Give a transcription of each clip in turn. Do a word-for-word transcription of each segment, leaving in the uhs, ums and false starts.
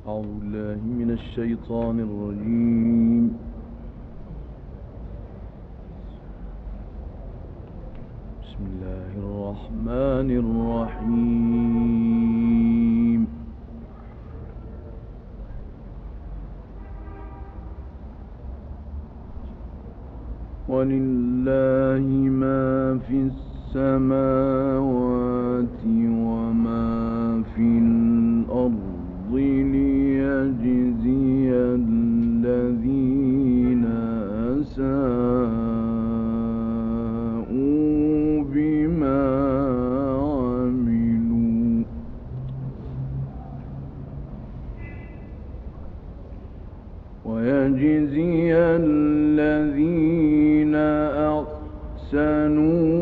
أعوذ بالله من الشيطان الرجيم. بسم الله الرحمن الرحيم. ولله ما في السماوات وما في الأرض ليجزي الذين أساءوا بما عملوا ويجزي الذين أحسنوا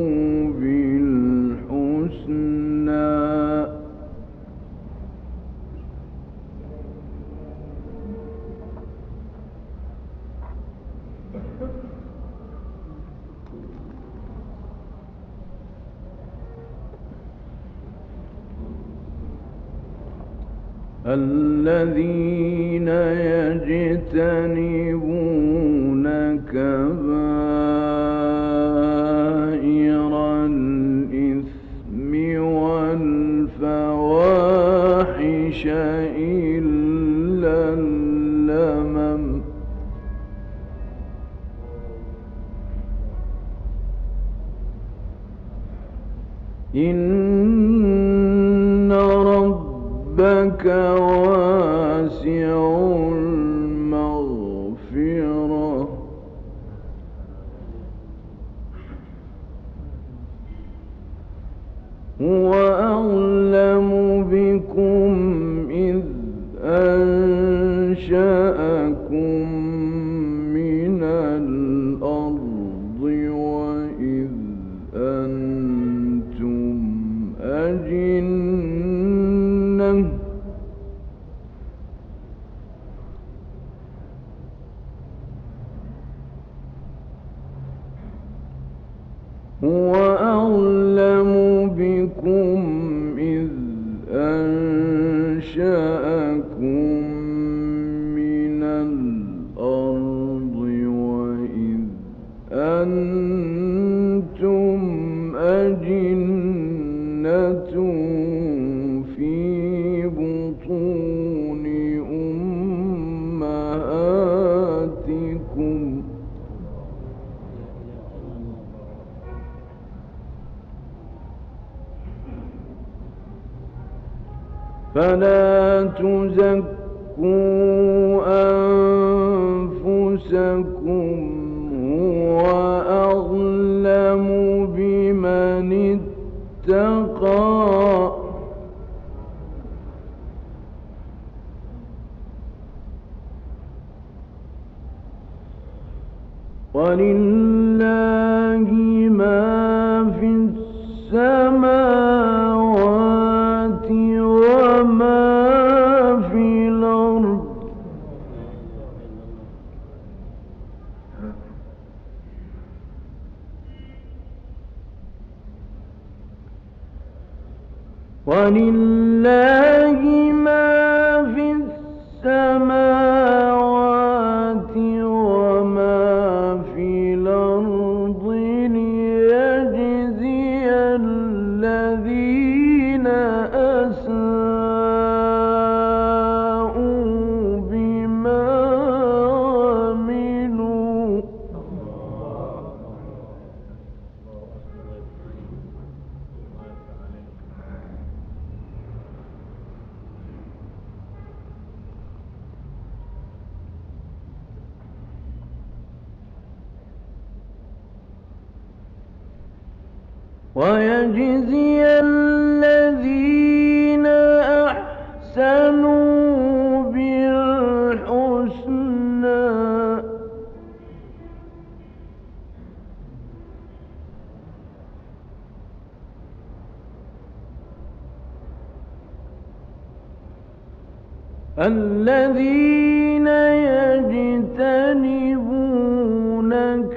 بالحسنى الذين يجتنبون كبائر الإثم والفواحش إلا اللمم إن ربك واسع المغفرة هو أعلم بكم إذ أنشأكم من الأرض وإذ أنتم أجنة هو أعلم بكم إذ أنشأكم من الأرض وإذ أنتم أجنة في بطون أمهاتكم فلا تزكوا أنفسكم هو أعلم بمن اتقى ولله ما في السماوات وما في الأرض ولله ما في السماوات وما في الأرض ليجزي الذين أساءوا بما عملوا ويجزي الذين أحسنوا بالحسنى الذين يجتنبون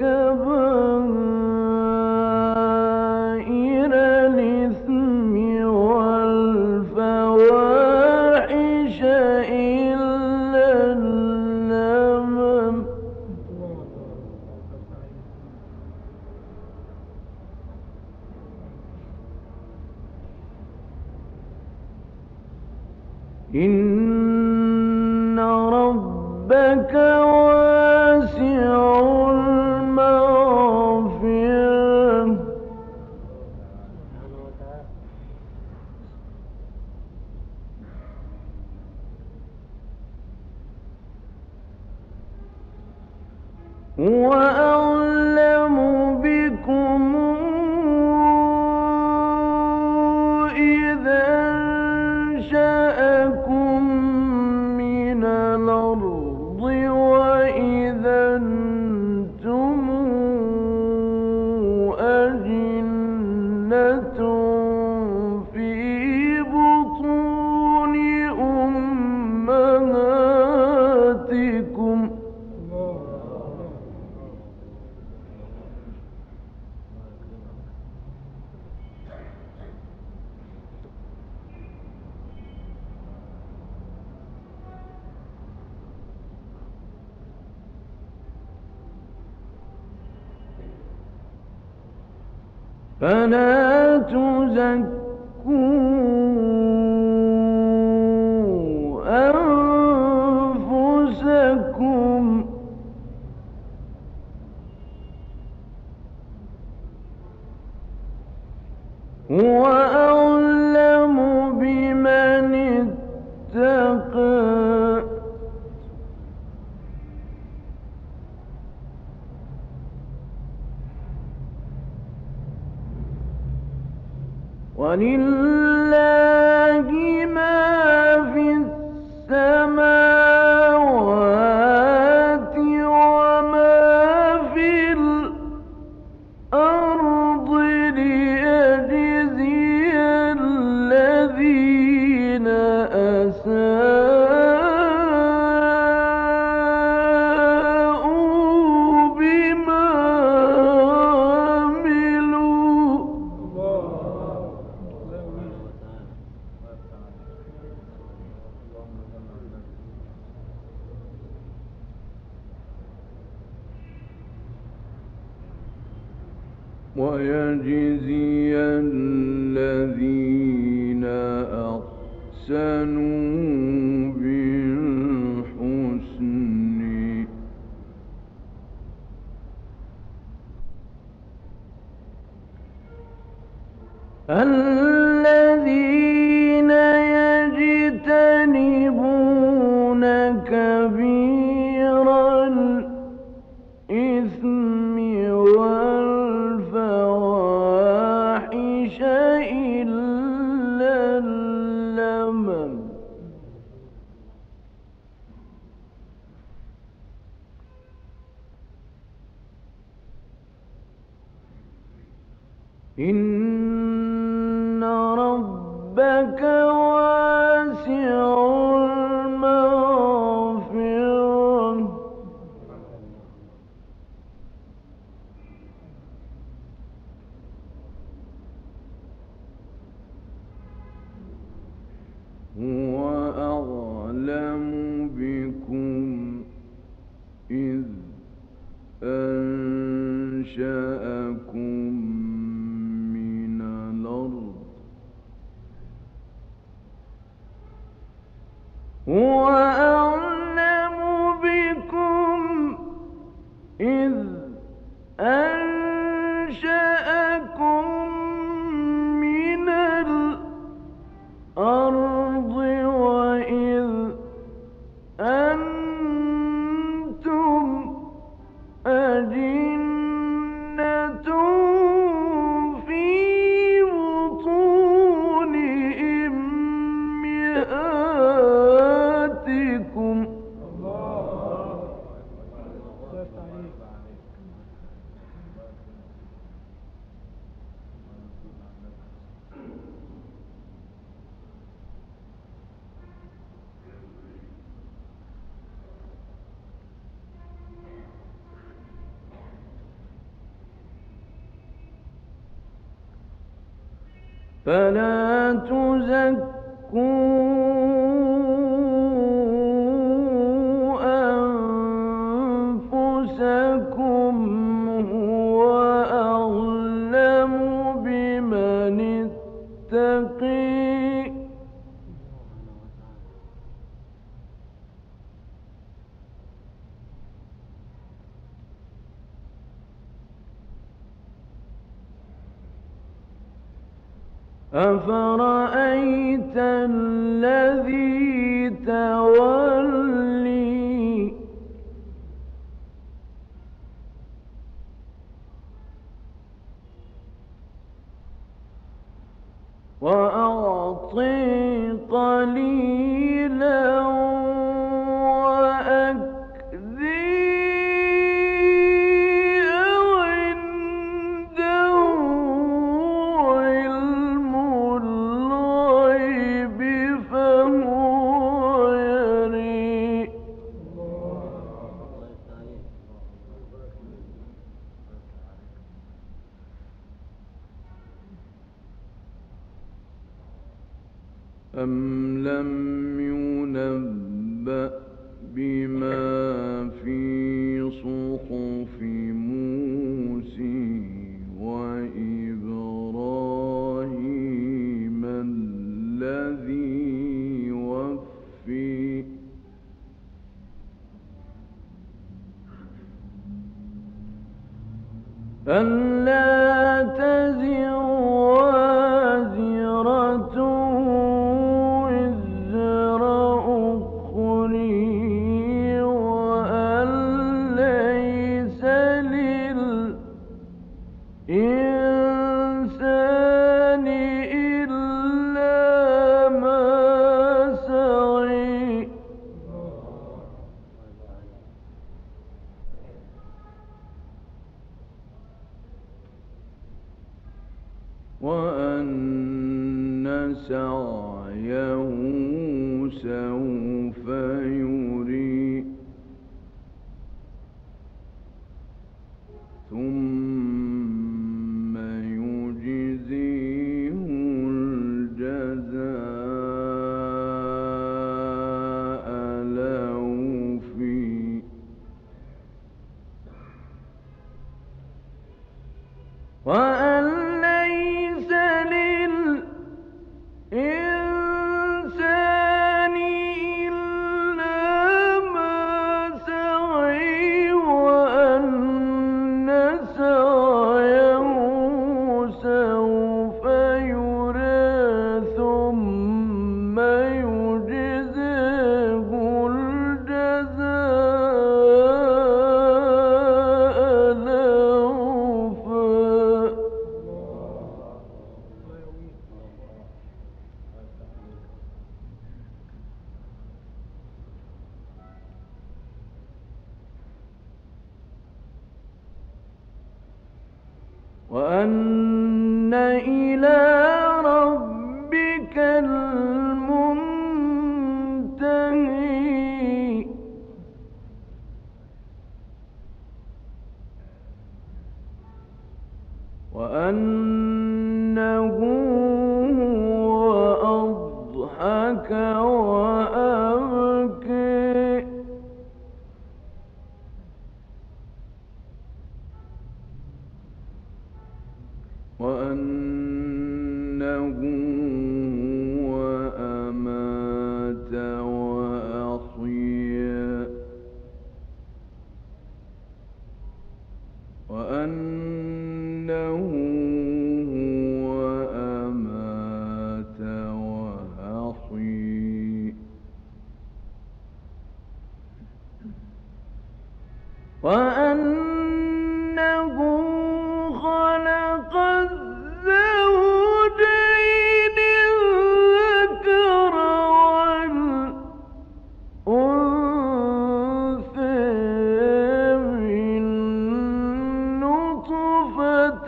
كبائر الإثم والفواحش إلا إن ربك واسع المغفرة هو أعلم بكم إذا أنشأكم من الأرض وإذا أنتم أجنة في بطون أمهاتكم فلا تزكوا أنفسكم هو أعلم بمن اتقى ولله ما في السماوات وما في الأرض ليجزي الذين أساءوا بما عملوا ويجزي الذين أحسنوا بالحسن الذين يجتنبون كبير الإثم والفواحش إلا اللمم إن ربك واسع المغفرة هو أعلم بكم إذ أنشأكم من الأرض هو أعلم بكم إذ أنشأكم من الأرض وإذ أنتم أجنة في بطون أمهاتكم فلا تزكوا أنفسكم هو أعلم بمن اتقي أفرأيت الذي تولي وأعطي قليلا وأكدي عنده علم الغيب فهو يري أم لم ينبأ بما في صحف موسى وإبراهيم الذي وفي ألا تزر وازرة وزر أخرى وأن ليس للإنسان إلا ما سعى وأن سعيه سوف يري ثم يجزيه الجزاء الأوفى وأن ليس للإنسان إلا ما سعى وأن سعيه سوف يرى ثم يجزيه الجزاء الأوفى وأن إلى ربك المنتهى وأنه هو أضحك وأبكى وأنه هو أمات وأحيا وأنه هو أمات وأحيا وأنه خلق الزوجين الذكر والأنثى من نطفة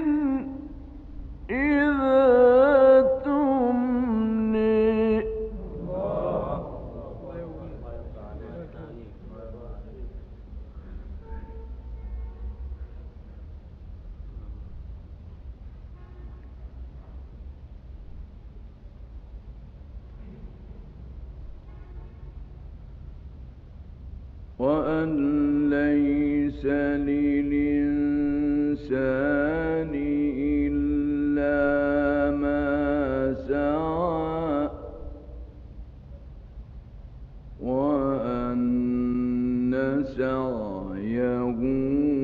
إذا تمنى وأن ليس للإنسان إلا ما سعى وأن سعيه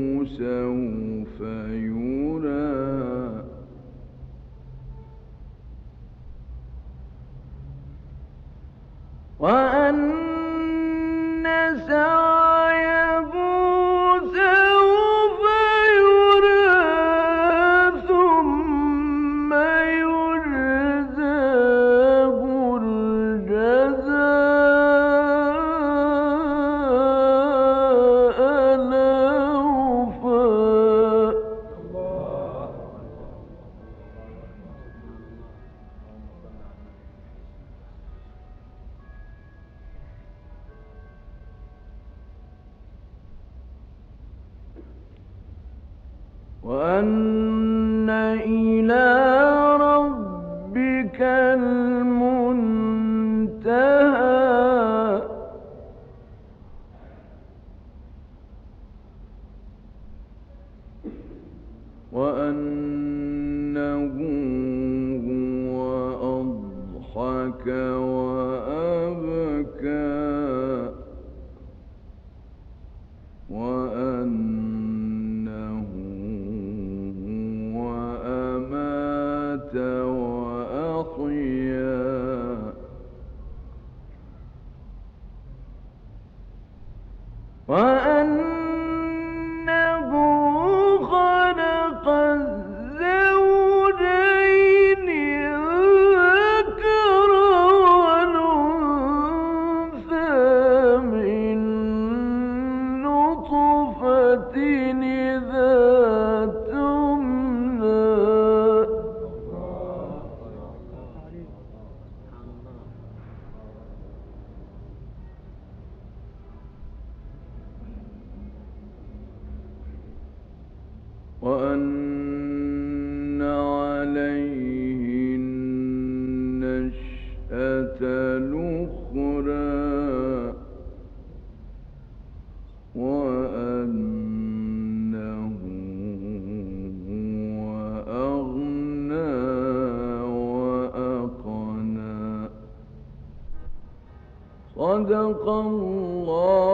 سوف يرى وأن سعيه سوف يرى ثم يجزاه الجزاء الأوفى. وأن إلى ربك المنتهى. وأنه هو أضحك وأبكى وأنه هو أمات وأحيا وأنه خلق الزوجين الذكر والأنثى من نطفة إذا تمنى. وأن عليه النشأة الأخرى وأنه هو أغنى وأقنى. صدق الله